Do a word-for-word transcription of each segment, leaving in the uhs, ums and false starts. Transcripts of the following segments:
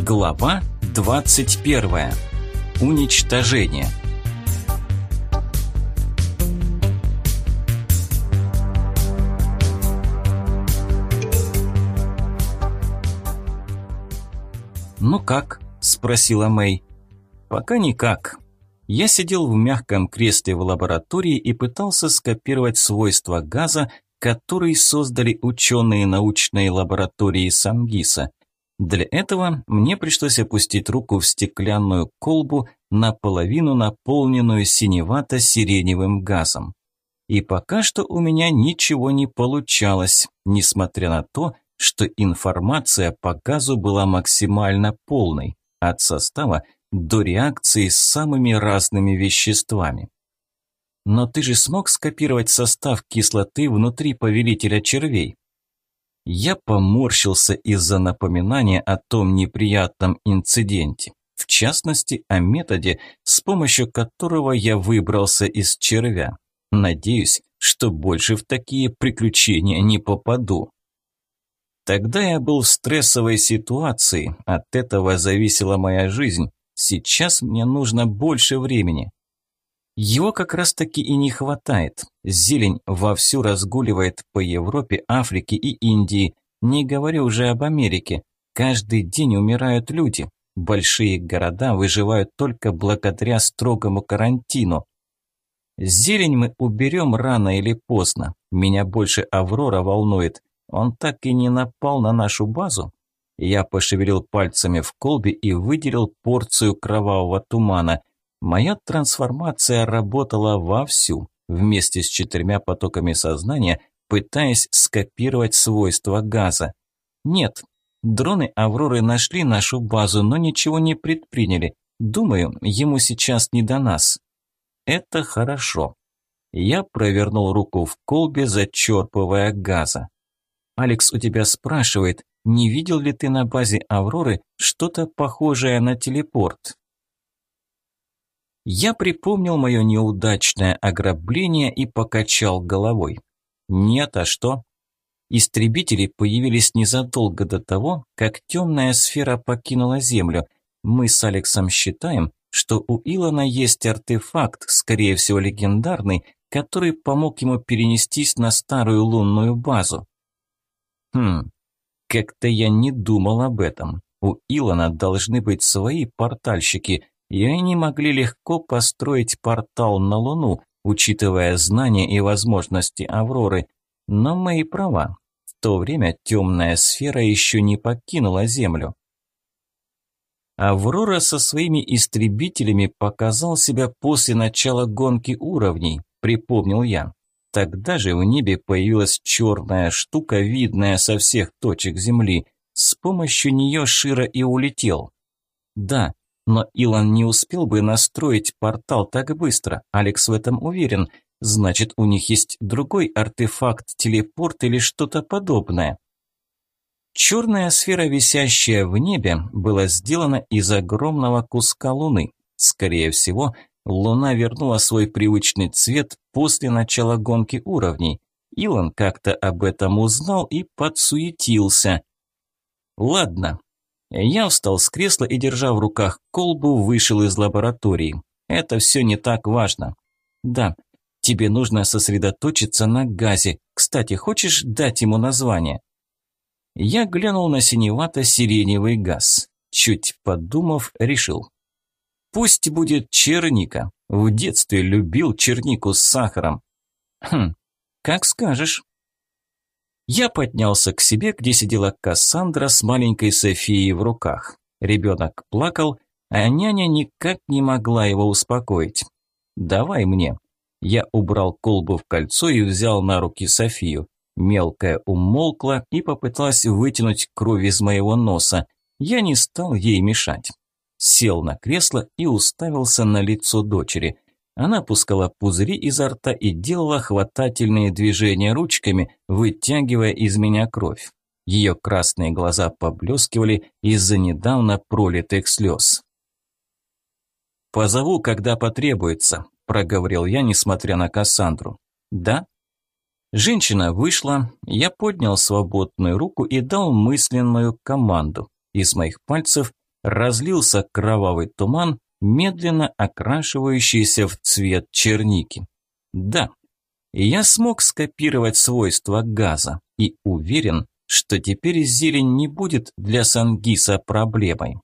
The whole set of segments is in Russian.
Глава двадцать первая. Уничтожение. «Ну как?» – спросила Мэй. «Пока никак». Я сидел в мягком кресле в лаборатории и пытался скопировать свойства газа, который создали ученые научной лаборатории Самгиса. Для этого мне пришлось опустить руку в стеклянную колбу, наполовину наполненную синевато-сиреневым газом. И пока что у меня ничего не получалось, несмотря на то, что информация по газу была максимально полной, от состава до реакции с самыми разными веществами. Но ты же смог скопировать состав кислоты внутри повелителя червей? Я поморщился из-за напоминания о том неприятном инциденте, в частности, о методе, с помощью которого я выбрался из червя. Надеюсь, что больше в такие приключения не попаду. Тогда я был в стрессовой ситуации, от этого зависела моя жизнь. Сейчас мне нужно больше времени. Его как раз-таки и не хватает. Зелень вовсю разгуливает по Европе, Африке и Индии. Не говорю уже об Америке. Каждый день умирают люди. Большие города выживают только благодаря строгому карантину. Зелень мы уберем рано или поздно. Меня больше Аврора волнует. Он так и не напал на нашу базу. Я пошевелил пальцами в колбе и выделил порцию кровавого тумана. Моя трансформация работала вовсю, вместе с четырьмя потоками сознания, пытаясь скопировать свойства газа. Нет, дроны Авроры нашли нашу базу, но ничего не предприняли. Думаю, ему сейчас не до нас. Это хорошо. Я провернул руку в колбе, зачерпывая газа. Алекс у тебя спрашивает, не видел ли ты на базе Авроры что-то похожее на телепорт? Я припомнил мое неудачное ограбление и покачал головой. Нет, а что? Истребители появились незадолго до того, как темная сфера покинула Землю. Мы с Алексом считаем, что у Илона есть артефакт, скорее всего легендарный, который помог ему перенестись на старую лунную базу. Хм, как-то я не думал об этом. У Илона должны быть свои портальщики, и они могли легко построить портал на Луну, учитывая знания и возможности Авроры. Но мои права. В то время темная сфера еще не покинула Землю. Аврора со своими истребителями показал себя после начала гонки уровней, припомнил я. Тогда же в небе появилась черная штука, видная со всех точек Земли. С помощью нее Широ и улетел. Да, но Илон не успел бы настроить портал так быстро, Алекс в этом уверен. Значит, у них есть другой артефакт, телепорт или что-то подобное. Черная сфера, висящая в небе, была сделана из огромного куска Луны. Скорее всего, Луна вернула свой привычный цвет после начала гонки уровней. Илон как-то об этом узнал и подсуетился. Ладно. Я встал с кресла и, держа в руках колбу, вышел из лаборатории. Это все не так важно. Да, тебе нужно сосредоточиться на газе. Кстати, хочешь дать ему название? Я глянул на синевато-сиреневый газ. Чуть подумав, решил. Пусть будет черника. В детстве любил чернику с сахаром. Хм, как скажешь. Я поднялся к себе, где сидела Кассандра с маленькой Софией в руках. Ребенок плакал, а няня никак не могла его успокоить. «Давай мне». Я убрал колбу в кольцо и взял на руки Софию. Мелкая умолкла и попыталась вытянуть кровь из моего носа. Я не стал ей мешать. Сел на кресло и уставился на лицо дочери. Она пускала пузыри изо рта и делала хватательные движения ручками, вытягивая из меня кровь. Ее красные глаза поблескивали из-за недавно пролитых слез. «Позову, когда потребуется», – проговорил я, несмотря на Кассандру. «Да?» Женщина вышла, я поднял свободную руку и дал мысленную команду. Из моих пальцев разлился кровавый туман, медленно окрашивающийся в цвет черники. Да, я смог скопировать свойства газа и уверен, что теперь зелень не будет для Сангиса проблемой.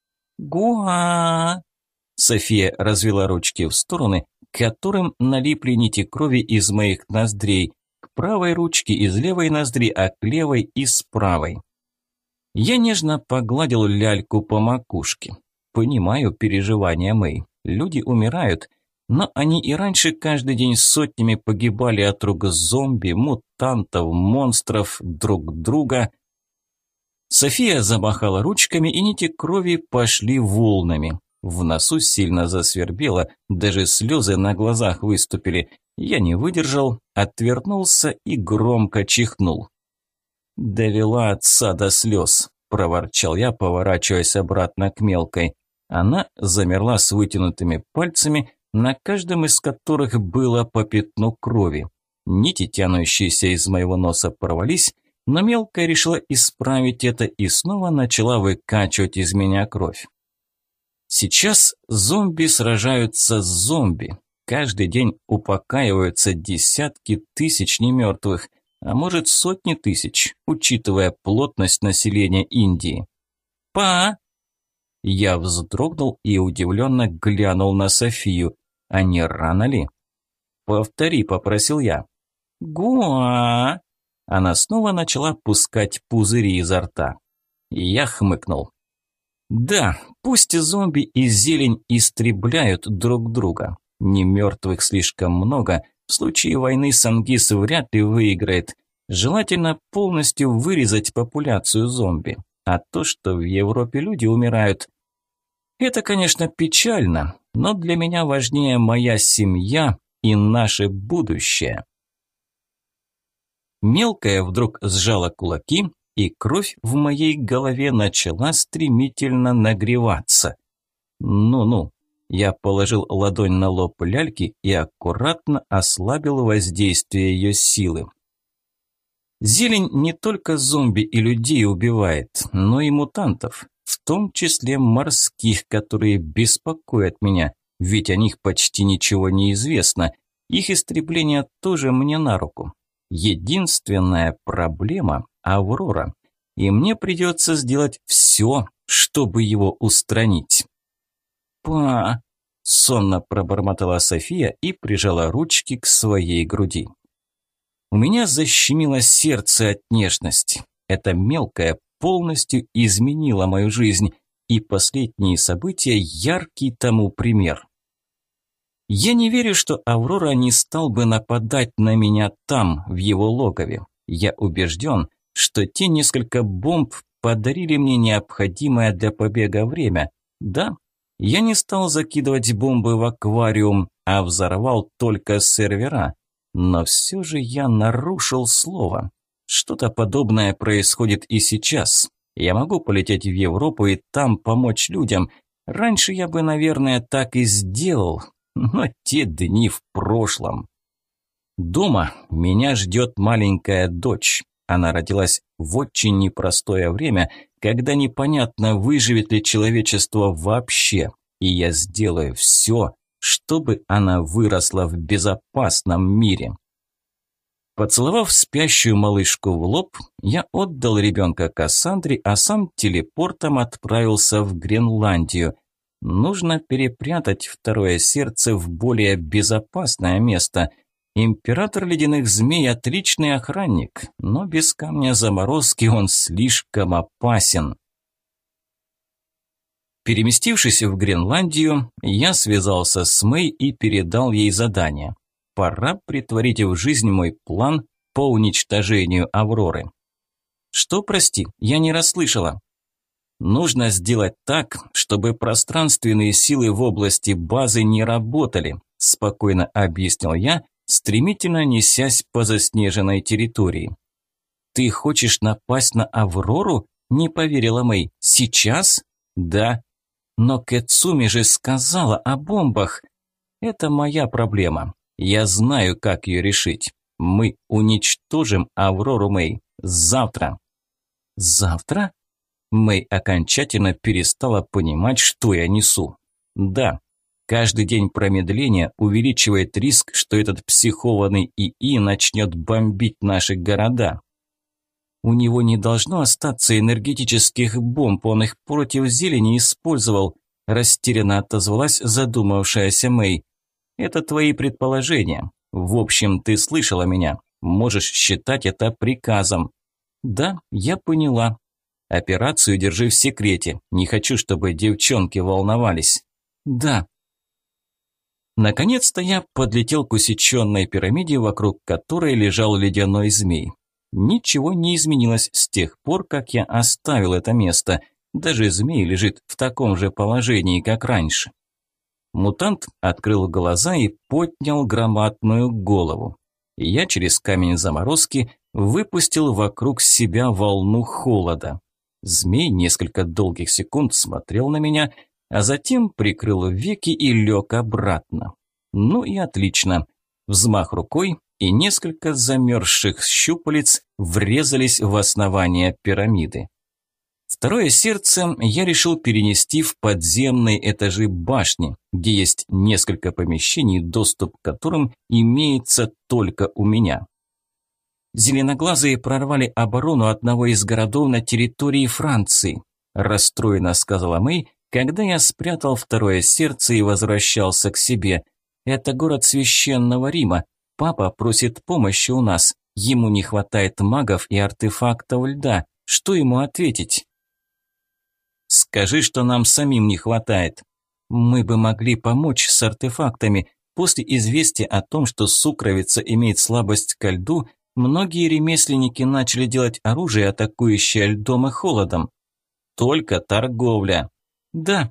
«Гуа!» София развела ручки в стороны, к которым налипли нити крови из моих ноздрей, к правой ручке из левой ноздри, а к левой из правой. Я нежно погладил ляльку по макушке. Понимаю переживания Мэй. Люди умирают, но они и раньше каждый день сотнями погибали от рук зомби, мутантов, монстров, друг друга. София замахала ручками, и нити крови пошли волнами. В носу сильно засвербело, даже слезы на глазах выступили. Я не выдержал, отвернулся и громко чихнул. «Довела отца до слез», – проворчал я, поворачиваясь обратно к мелкой. Она замерла с вытянутыми пальцами, на каждом из которых было по пятну крови. Нити, тянущиеся из моего носа, порвались, но мелкая решила исправить это и снова начала выкачивать из меня кровь. Сейчас зомби сражаются с зомби. Каждый день упокаиваются десятки тысяч немертвых, а может сотни тысяч, учитывая плотность населения Индии. «Па!» Я вздрогнул и удивленно глянул на Софию. А не рано ли? «Повтори», – попросил я. «Гуа!» Она снова начала пускать пузыри изо рта. Я хмыкнул. Да, пусть зомби и зелень истребляют друг друга. Не мертвых слишком много. В случае войны Сангис вряд ли выиграет. Желательно полностью вырезать популяцию зомби. А то, что в Европе люди умирают, это, конечно, печально, но для меня важнее моя семья и наше будущее. Мелкая вдруг сжала кулаки, и кровь в моей голове начала стремительно нагреваться. Ну-ну, я положил ладонь на лоб ляльки и аккуратно ослабил воздействие ее силы. Зелень не только зомби и людей убивает, но и мутантов, в том числе морских, которые беспокоят меня, ведь о них почти ничего не известно. Их истребление тоже мне на руку. Единственная проблема – Аврора, и мне придется сделать все, чтобы его устранить. «Па!» – сонно пробормотала София и прижала ручки к своей груди. У меня защемило сердце от нежности. Эта мелкая полностью изменила мою жизнь, и последние события – яркий тому пример. Я не верю, что Аврора не стал бы нападать на меня там, в его логове. Я убежден, что те несколько бомб подарили мне необходимое для побега время. Да, я не стал закидывать бомбы в аквариум, а взорвал только сервера. Но все же я нарушил слово. Что-то подобное происходит и сейчас. Я могу полететь в Европу и там помочь людям. Раньше я бы, наверное, так и сделал, но те дни в прошлом. Дома меня ждет маленькая дочь. Она родилась в очень непростое время, когда непонятно, выживет ли человечество вообще. И я сделаю все, чтобы она выросла в безопасном мире. Поцеловав спящую малышку в лоб, я отдал ребенка Кассандре, а сам телепортом отправился в Гренландию. Нужно перепрятать второе сердце в более безопасное место. Император ледяных змей – отличный охранник, но без камня заморозки он слишком опасен. Переместившись в Гренландию, я связался с Мэй и передал ей задание. Пора притворить в жизнь мой план по уничтожению Авроры. Что, прости, я не расслышала. Нужно сделать так, чтобы пространственные силы в области базы не работали, спокойно объяснил я, стремительно несясь по заснеженной территории. Ты хочешь напасть на Аврору? Не поверила Мэй. Сейчас? Да. Но Кэцуми же сказала о бомбах. Это моя проблема. Я знаю, как ее решить. Мы уничтожим Аврору, Мэй. Завтра. Завтра? Мэй окончательно перестала понимать, что я несу. Да, каждый день промедления увеличивает риск, что этот психованный ИИ начнет бомбить наши города. У него не должно остаться энергетических бомб, он их против зелени использовал, растерянно отозвалась задумавшаяся Мэй. Это твои предположения. В общем, ты слышала меня. Можешь считать это приказом. Да, я поняла. Операцию держи в секрете. Не хочу, чтобы девчонки волновались. Да. Наконец-то я подлетел к усеченной пирамиде, вокруг которой лежал ледяной змей. Ничего не изменилось с тех пор, как я оставил это место. Даже змей лежит в таком же положении, как раньше. Мутант открыл глаза и поднял громадную голову. Я через камень заморозки выпустил вокруг себя волну холода. Змей несколько долгих секунд смотрел на меня, а затем прикрыл веки и лег обратно. Ну и отлично. Взмах рукой, и несколько замерзших щупалец врезались в основание пирамиды. Второе сердце я решил перенести в подземные этажи башни, где есть несколько помещений, доступ к которым имеется только у меня. Зеленоглазые прорвали оборону одного из городов на территории Франции, расстроенно сказала Мэй, когда я спрятал второе сердце и возвращался к себе. Это город Священного Рима. Папа просит помощи у нас. Ему не хватает магов и артефактов льда. Что ему ответить? Скажи, что нам самим не хватает. Мы бы могли помочь с артефактами. После известия о том, что сукровица имеет слабость ко льду, многие ремесленники начали делать оружие, атакующее льдом и холодом. Только торговля. Да.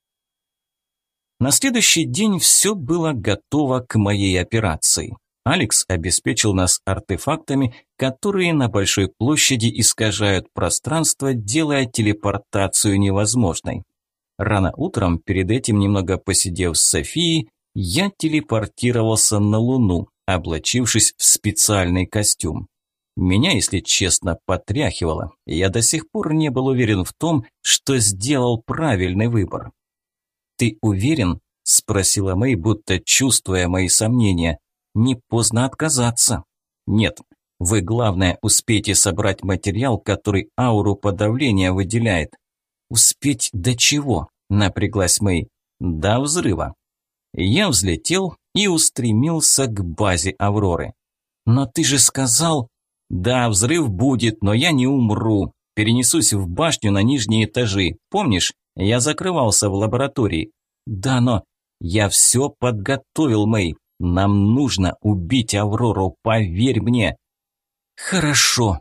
На следующий день все было готово к моей операции. Алекс обеспечил нас артефактами, которые на большой площади искажают пространство, делая телепортацию невозможной. Рано утром, перед этим немного посидев с Софией, я телепортировался на Луну, облачившись в специальный костюм. Меня, если честно, потряхивало, и я до сих пор не был уверен в том, что сделал правильный выбор. «Ты уверен?» – спросила Мэй, будто чувствуя мои сомнения. «Не поздно отказаться». «Нет, вы, главное, успейте собрать материал, который ауру подавления выделяет». «Успеть до чего?» – напряглась Мэй. «До взрыва». Я взлетел и устремился к базе Авроры. «Но ты же сказал...» «Да, взрыв будет, но я не умру. Перенесусь в башню на нижние этажи. Помнишь, я закрывался в лаборатории?» «Да, но...» «Я все подготовил, Мэй. Нам нужно убить Аврору, поверь мне». «Хорошо».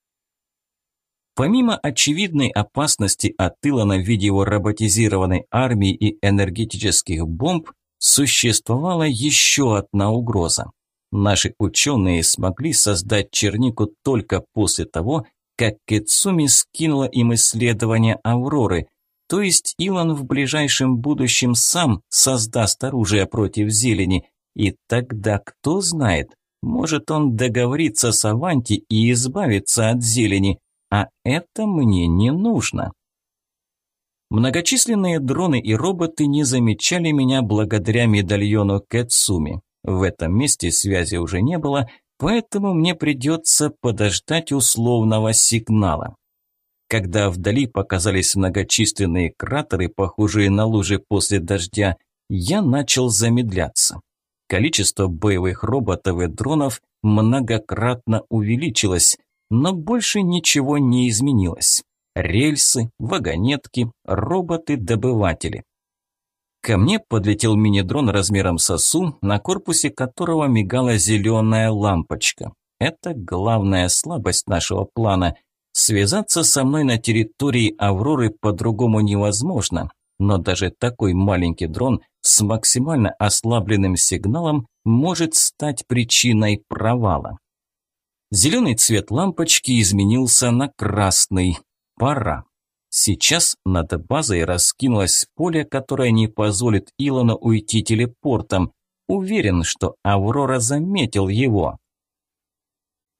Помимо очевидной опасности от Илона в виде его роботизированной армии и энергетических бомб, существовала еще одна угроза. Наши ученые смогли создать чернику только после того, как Кэцуми скинула им исследования Авроры, то есть Илон в ближайшем будущем сам создаст оружие против зелени, и тогда, кто знает, может он договориться с Аванти и избавиться от зелени, а это мне не нужно. Многочисленные дроны и роботы не замечали меня благодаря медальону Кэцуми. В этом месте связи уже не было, поэтому мне придется подождать условного сигнала. Когда вдали показались многочисленные кратеры, похожие на лужи после дождя, я начал замедляться. Количество боевых роботов и дронов многократно увеличилось, но больше ничего не изменилось. Рельсы, вагонетки, роботы-добыватели. Ко мне подлетел мини-дрон размером с осу, на корпусе которого мигала зеленая лампочка. Это главная слабость нашего плана. Связаться со мной на территории Авроры по-другому невозможно, но даже такой маленький дрон с максимально ослабленным сигналом может стать причиной провала. Зеленый цвет лампочки изменился на красный. Пора. Сейчас над базой раскинулось поле, которое не позволит Илону уйти телепортом. Уверен, что Аврора заметил его.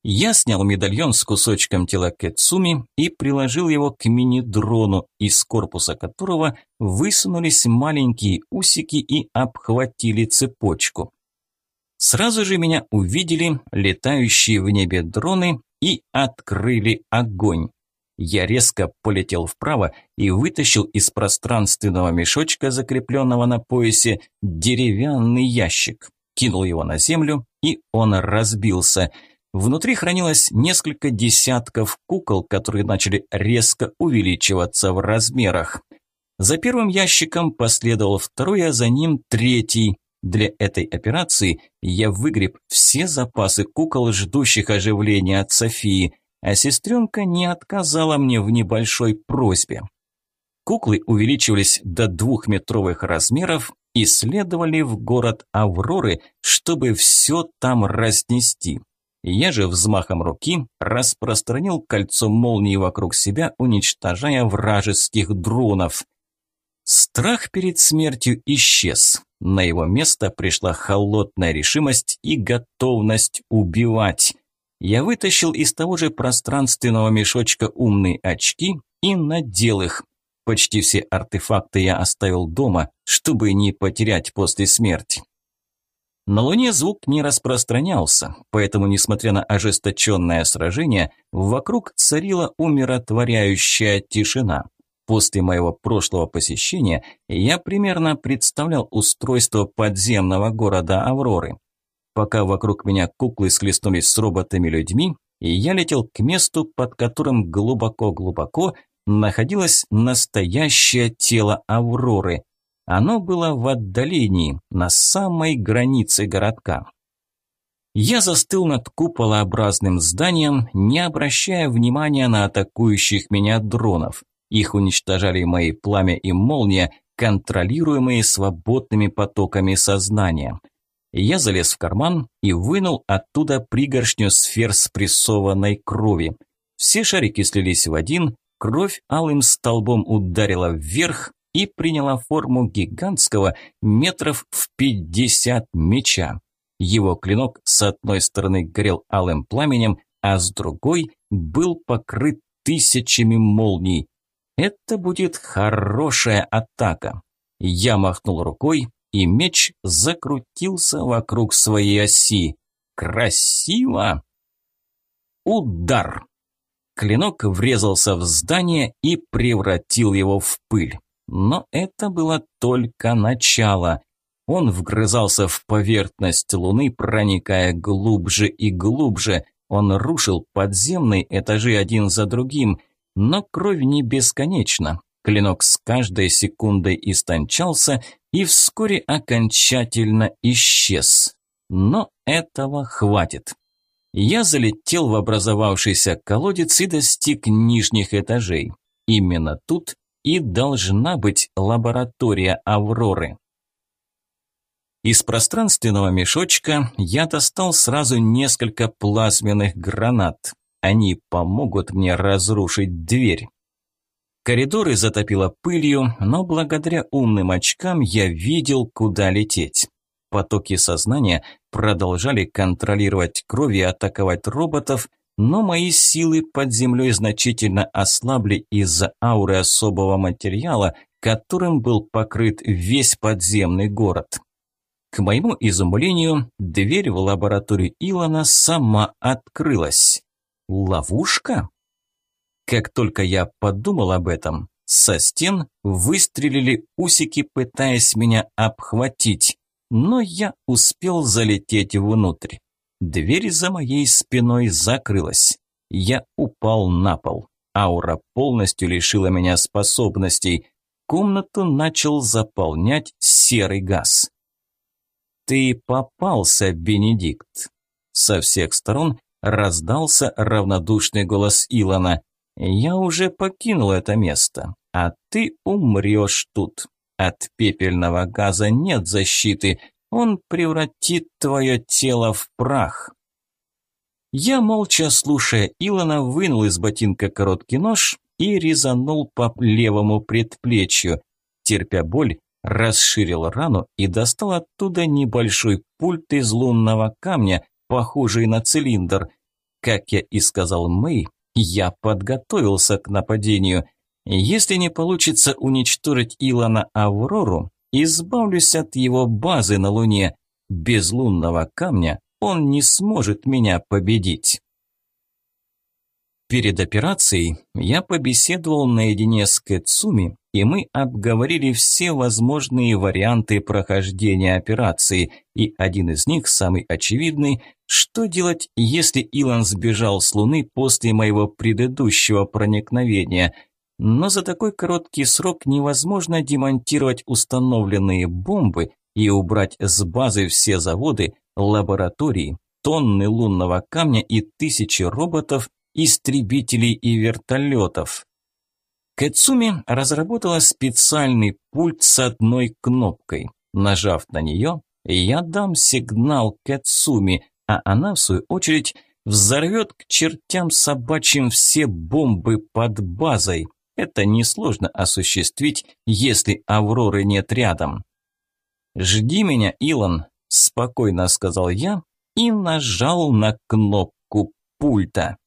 Я снял медальон с кусочком тела Кэцуми и приложил его к мини-дрону, из корпуса которого высунулись маленькие усики и обхватили цепочку. Сразу же меня увидели летающие в небе дроны и открыли огонь. Я резко полетел вправо и вытащил из пространственного мешочка, закрепленного на поясе, деревянный ящик. Кинул его на землю, и он разбился. Внутри хранилось несколько десятков кукол, которые начали резко увеличиваться в размерах. За первым ящиком последовал второй, а за ним третий. Для этой операции я выгреб все запасы кукол, ждущих оживления от Софии, а сестренка не отказала мне в небольшой просьбе. Куклы увеличивались до двухметровых размеров и следовали в город Авроры, чтобы все там разнести. Я же взмахом руки распространил кольцо молнии вокруг себя, уничтожая вражеских дронов. Страх перед смертью исчез. На его место пришла холодная решимость и готовность убивать. Я вытащил из того же пространственного мешочка умные очки и надел их. Почти все артефакты я оставил дома, чтобы не потерять после смерти. На Луне звук не распространялся, поэтому, несмотря на ожесточенное сражение, вокруг царила умиротворяющая тишина. После моего прошлого посещения я примерно представлял устройство подземного города Авроры. Пока вокруг меня куклы схлестнулись с роботами-людьми, и я летел к месту, под которым глубоко-глубоко находилось настоящее тело Авроры. Оно было в отдалении, на самой границе городка. Я застыл над куполообразным зданием, не обращая внимания на атакующих меня дронов. Их уничтожали мои пламя и молния, контролируемые свободными потоками сознания. Я залез в карман и вынул оттуда пригоршню сфер спрессованной крови. Все шарики слились в один, кровь алым столбом ударила вверх и приняла форму гигантского метров в пятьдесят меча. Его клинок с одной стороны горел алым пламенем, а с другой был покрыт тысячами молний. Это будет хорошая атака. Я махнул рукой, и меч закрутился вокруг своей оси. Красиво! Удар! Клинок врезался в здание и превратил его в пыль. Но это было только начало. Он вгрызался в поверхность Луны, проникая глубже и глубже. Он рушил подземные этажи один за другим. Но кровь не бесконечна. Клинок с каждой секундой истончался и вскоре окончательно исчез. Но этого хватит. Я залетел в образовавшийся колодец и достиг нижних этажей. Именно тут и должна быть лаборатория Авроры. Из пространственного мешочка я достал сразу несколько плазменных гранат. Они помогут мне разрушить дверь. Коридоры затопило пылью, но благодаря умным очкам я видел, куда лететь. Потоки сознания продолжали контролировать кровь и атаковать роботов, но мои силы под землей значительно ослабли из-за ауры особого материала, которым был покрыт весь подземный город. К моему изумлению, дверь в лабораторию Илона сама открылась. Ловушка? Как только я подумал об этом, со стен выстрелили усики, пытаясь меня обхватить, но я успел залететь внутрь. Дверь за моей спиной закрылась. Я упал на пол. Аура полностью лишила меня способностей. Комнату начал заполнять серый газ. «Ты попался, Бенедикт!» Со всех сторон раздался равнодушный голос Илона. «Я уже покинул это место, а ты умрешь тут. От пепельного газа нет защиты, он превратит твое тело в прах». Я, молча слушая Илона, вынул из ботинка короткий нож и резанул по левому предплечью. Терпя боль, расширил рану и достал оттуда небольшой пульт из лунного камня, похожий на цилиндр. Как я и сказал Мэй, я подготовился к нападению. Если не получится уничтожить Илона Аврору, избавлюсь от его базы на Луне. Без лунного камня он не сможет меня победить. Перед операцией я побеседовал наедине с Кэцуми, и мы обговорили все возможные варианты прохождения операции, и один из них, самый очевидный, что делать, если Илон сбежал с Луны после моего предыдущего проникновения. Но за такой короткий срок невозможно демонтировать установленные бомбы и убрать с базы все заводы, лаборатории, тонны лунного камня и тысячи роботов, истребителей и вертолетов. Кэцуми разработала специальный пульт с одной кнопкой. Нажав на нее, я дам сигнал Кэцуми, а она, в свою очередь, взорвет к чертям собачьим все бомбы под базой. Это несложно осуществить, если Авроры нет рядом. «Жди меня, Илон», – спокойно сказал я и нажал на кнопку пульта.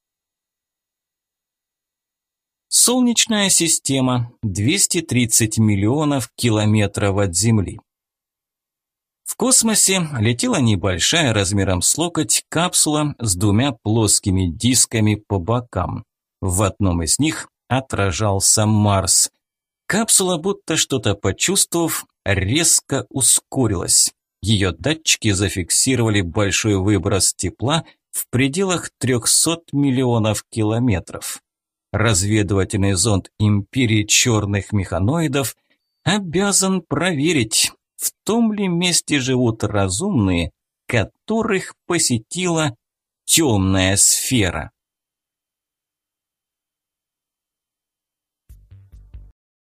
Солнечная система, двести тридцать миллионов километров от Земли. В космосе летела небольшая размером с локоть капсула с двумя плоскими дисками по бокам. В одном из них отражался Марс. Капсула, будто что-то почувствовав, резко ускорилась. Ее датчики зафиксировали большой выброс тепла в пределах трехсот миллионов километров. Разведывательный зонд Империи черных механоидов обязан проверить, в том ли месте живут разумные, которых посетила темная сфера.